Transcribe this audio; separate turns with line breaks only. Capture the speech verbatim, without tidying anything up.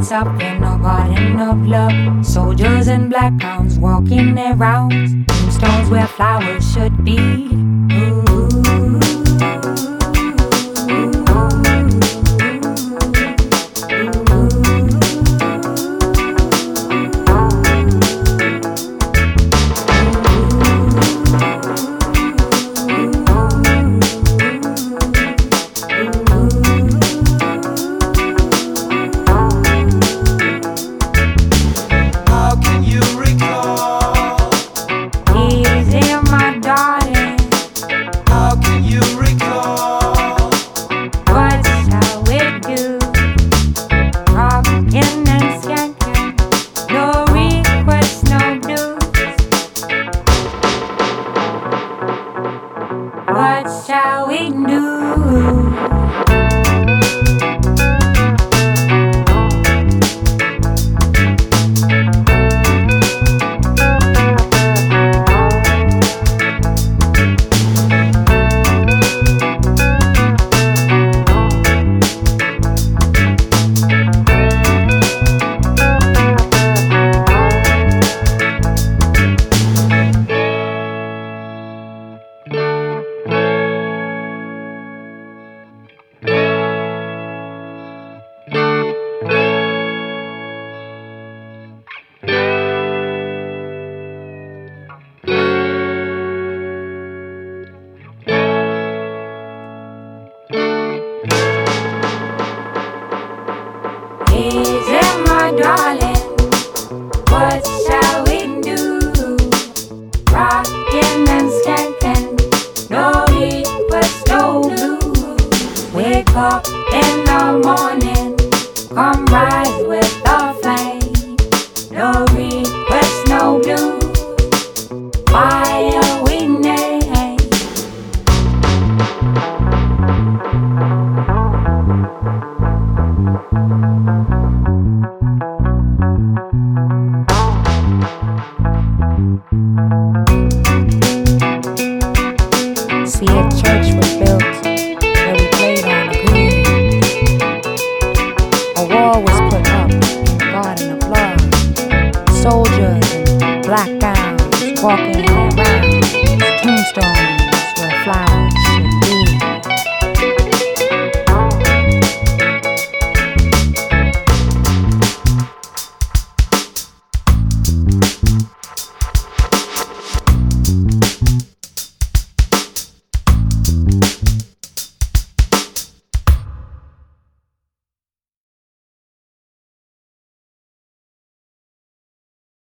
up in a garden of love. Soldiers and black crowns walking their rounds. Tombstones where flowers should be. Ooh. What shall we do? Easy, my darling, what shall we do? Rockin' and skankin', no request, no blue. Wake up in the morning, come rise with the flame. No request, no blue. Fire we name. See, a church was built where we played on the green. A wall was put up in the garden of love. Soldiers in black gowns walking around. Tombstones where flowers